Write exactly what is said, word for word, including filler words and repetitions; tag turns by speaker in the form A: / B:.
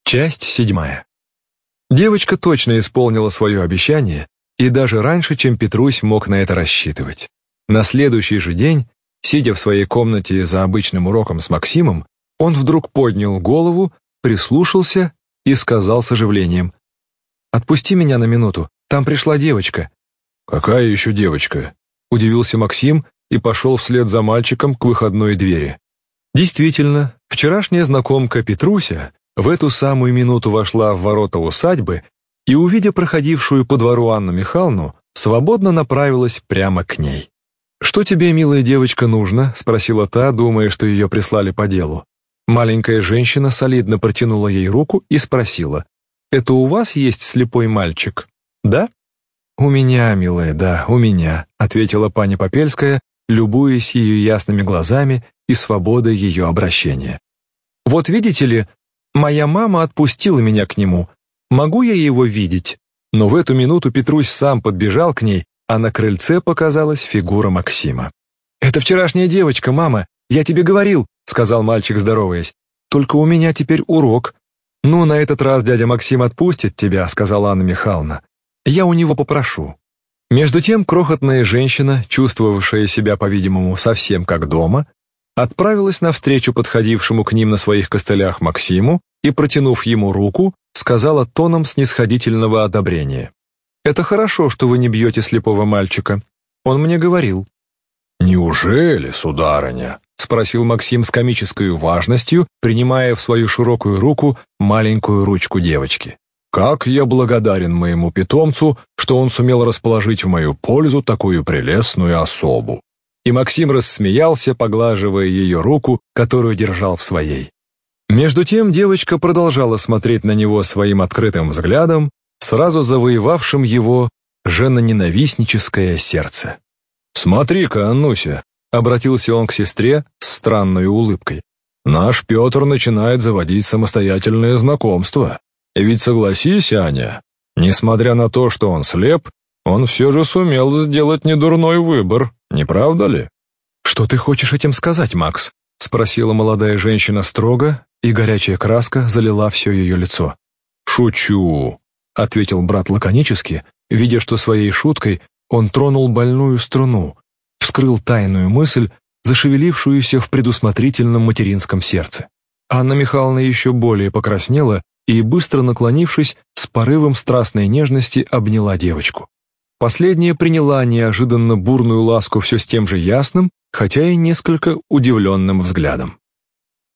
A: Часть седьмая. Девочка точно исполнила свое обещание, и даже раньше, чем Петрусь мог на это рассчитывать. На следующий же день, сидя в своей комнате за обычным уроком с Максимом, он вдруг поднял голову, прислушался и сказал с оживлением: «Отпусти меня на минуту, там пришла девочка». «Какая еще девочка?» — удивился Максим и пошел вслед за мальчиком к выходной двери. Действительно, вчерашняя знакомка Петруся в эту самую минуту вошла в ворота усадьбы и, увидя проходившую по двору Анну Михайловну, свободно направилась прямо к ней. «Что тебе, милая девочка, нужно?» — спросила та, думая, что ее прислали по делу. Маленькая женщина солидно протянула ей руку и спросила: «Это у вас есть слепой мальчик?» «Да?» «У меня, милая, да, у меня», — ответила пани Попельская, любуясь ее ясными глазами и свободой ее обращения. «Вот видите ли, моя мама отпустила меня к нему. Могу я его видеть?» Но в эту минуту Петрусь сам подбежал к ней, а на крыльце показалась фигура Максима. «Это вчерашняя девочка, мама, я тебе говорил», — сказал мальчик, здороваясь. «Только у меня теперь урок». «Ну, на этот раз дядя Максим отпустит тебя», — сказала Анна Михайловна. «Я у него попрошу». Между тем крохотная женщина, чувствовавшая себя, по-видимому, совсем как дома, отправилась навстречу подходившему к ним на своих костылях Максиму и, протянув ему руку, сказала тоном снисходительного одобрения: «Это хорошо, что вы не бьете слепого мальчика. Он мне говорил». «Неужели, сударыня?» — спросил Максим с комической важностью, принимая в свою широкую руку маленькую ручку девочки. «Как я благодарен моему питомцу, что он сумел расположить в мою пользу такую прелестную особу». И Максим рассмеялся, поглаживая ее руку, которую держал в своей. Между тем девочка продолжала смотреть на него своим открытым взглядом, сразу завоевавшим его женоненавистническое сердце. «Смотри-ка, Аннуся», — обратился он к сестре с странной улыбкой, «наш Петр начинает заводить самостоятельное знакомство. Ведь согласись, Аня, несмотря на то, что он слеп, он все же сумел сделать недурной выбор, не правда ли?» «Что ты хочешь этим сказать, Макс?» — спросила молодая женщина строго, и горячая краска залила все ее лицо. «Шучу», — ответил брат лаконически, видя, что своей шуткой он тронул больную струну, вскрыл тайную мысль, зашевелившуюся в предусмотрительном материнском сердце. Анна Михайловна еще более покраснела и, быстро наклонившись, с порывом страстной нежности обняла девочку. Последняя приняла неожиданно бурную ласку все с тем же ясным, хотя и несколько удивленным взглядом.